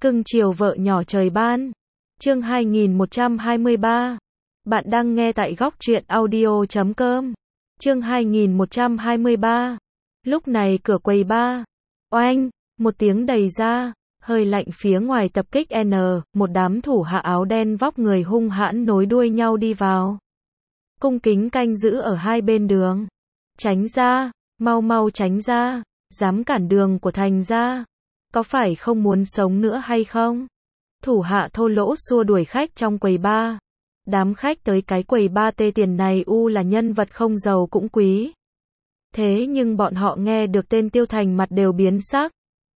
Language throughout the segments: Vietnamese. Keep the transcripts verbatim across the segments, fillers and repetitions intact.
Cưng chiều vợ nhỏ trời ban. Chương hai nghìn một trăm hai mươi ba. Bạn đang nghe tại góc truyện audio chấm com. Chương hai nghìn một trăm hai mươi ba. Lúc này cửa quầy ba. Oanh, một tiếng đầy ra, hơi lạnh phía ngoài tập kích N, một đám thủ hạ áo đen vóc người hung hãn nối đuôi nhau đi vào. Cung kính canh giữ ở hai bên đường. Tránh ra, mau mau tránh ra, dám cản đường của thành gia. Có phải không muốn sống nữa hay không? Thủ hạ thô lỗ xua đuổi khách trong quầy ba. Đám khách tới cái quầy ba tê tiền này u là nhân vật không giàu cũng quý. Thế nhưng bọn họ nghe được tên Tiêu Thành mặt đều biến sắc.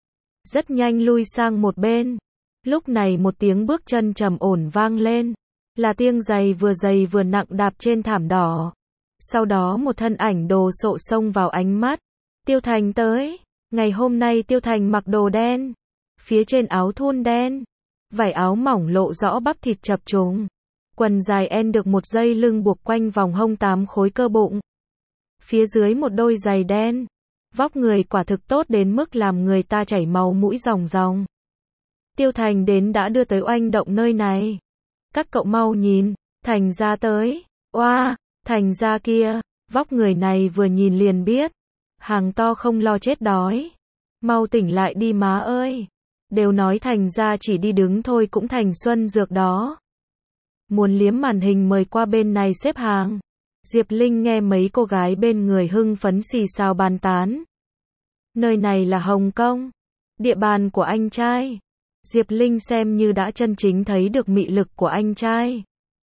Rất nhanh lui sang một bên. Lúc này một tiếng bước chân trầm ổn vang lên. Là tiếng giày vừa dày vừa nặng đạp trên thảm đỏ. Sau đó một thân ảnh đồ sộ xông vào ánh mắt. Tiêu Thành tới. Ngày hôm nay Tiêu Thành mặc đồ đen. Phía trên áo thun đen. Vải áo mỏng lộ rõ bắp thịt chập trùng. Quần dài en được một dây lưng buộc quanh vòng hông tám khối cơ bụng. Phía dưới một đôi giày đen. Vóc người quả thực tốt đến mức làm người ta chảy máu mũi ròng ròng. Tiêu Thành đến đã đưa tới oanh động nơi này. Các cậu mau nhìn, Thành gia tới. Oa, wow, Thành gia kia, vóc người này vừa nhìn liền biết. Hàng to không lo chết đói. Mau tỉnh lại đi má ơi. Đều nói Thành gia chỉ đi đứng thôi cũng thành xuân dược đó. Muốn liếm màn hình mời qua bên này xếp hàng. Diệp Linh nghe mấy cô gái bên người hưng phấn xì xào bàn tán. Nơi này là Hồng Kông, địa bàn của anh trai. Diệp Linh xem như đã chân chính thấy được mị lực của anh trai.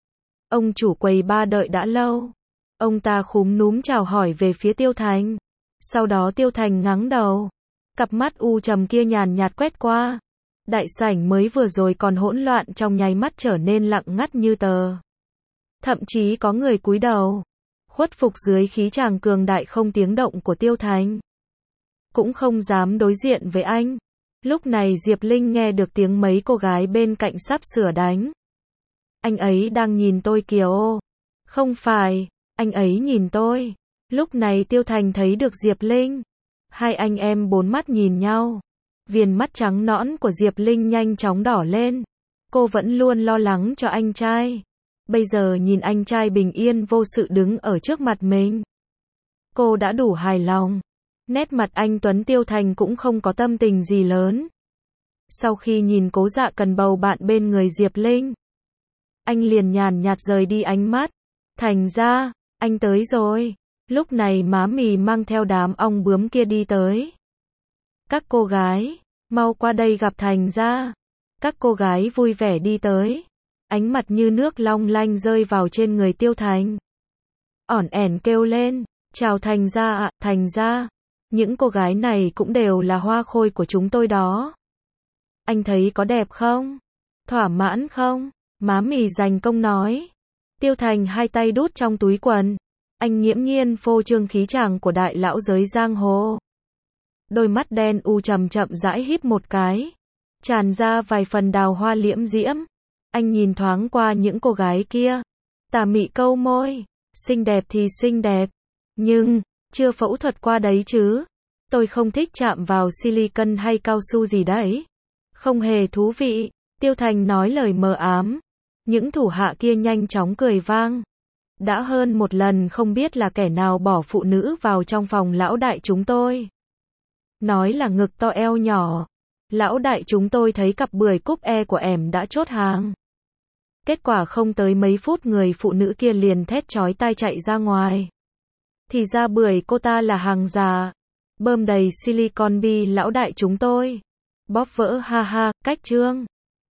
Ông chủ quầy ba đợi đã lâu. Ông ta khúm núm chào hỏi về phía Tiêu Thành. Sau đó Tiêu Thành ngắng đầu. Cặp mắt u trầm kia nhàn nhạt quét qua. Đại sảnh mới vừa rồi còn hỗn loạn trong nháy mắt trở nên lặng ngắt như tờ. Thậm chí có người cúi đầu. Khuất phục dưới khí tràng cường đại không tiếng động của Tiêu Thành. Cũng không dám đối diện với anh. Lúc này Diệp Linh nghe được tiếng mấy cô gái bên cạnh sắp sửa đánh. Anh ấy đang nhìn tôi kìa ô. Không phải, anh ấy nhìn tôi. Lúc này Tiêu Thành thấy được Diệp Linh. Hai anh em bốn mắt nhìn nhau. Viền mắt trắng nõn của Diệp Linh nhanh chóng đỏ lên. Cô vẫn luôn lo lắng cho anh trai. Bây giờ nhìn anh trai bình yên vô sự đứng ở trước mặt mình. Cô đã đủ hài lòng. Nét mặt anh Tuấn Tiêu Thành cũng không có tâm tình gì lớn. Sau khi nhìn Cố Dạ Cần bầu bạn bên người Diệp Linh, anh liền nhàn nhạt rời đi ánh mắt. Thành ra, anh tới rồi. Lúc này má mì mang theo đám ong bướm kia đi tới. Các cô gái, mau qua đây gặp Thành ra. Các cô gái vui vẻ đi tới. Ánh mặt như nước long lanh rơi vào trên người Tiêu Thành. Ỏn ẻn kêu lên, chào Thành gia ạ, Thành gia. Những cô gái này cũng đều là hoa khôi của chúng tôi đó. Anh thấy có đẹp không? Thỏa mãn không? Má mì dành công nói. Tiêu Thành hai tay đút trong túi quần. Anh nghiễm nhiên phô trương khí chàng của đại lão giới giang hồ. Đôi mắt đen u chậm chậm rãi híp một cái. Tràn ra vài phần đào hoa liễm diễm. Anh nhìn thoáng qua những cô gái kia. Tà mị câu môi. Xinh đẹp thì xinh đẹp. Nhưng, chưa phẫu thuật qua đấy chứ. Tôi không thích chạm vào silicon hay cao su gì đấy. Không hề thú vị. Tiêu Thành nói lời mờ ám. Những thủ hạ kia nhanh chóng cười vang. Đã hơn một lần không biết là kẻ nào bỏ phụ nữ vào trong phòng lão đại chúng tôi. Nói là ngực to eo nhỏ. Lão đại chúng tôi thấy cặp bưởi cúp E của ẻm đã chốt hàng. Kết quả không tới mấy phút người phụ nữ kia liền thét chói tai chạy ra ngoài. Thì ra bưởi cô ta là hàng giả. Bơm đầy silicon bi lão đại chúng tôi. Bóp vỡ ha ha, cách trương.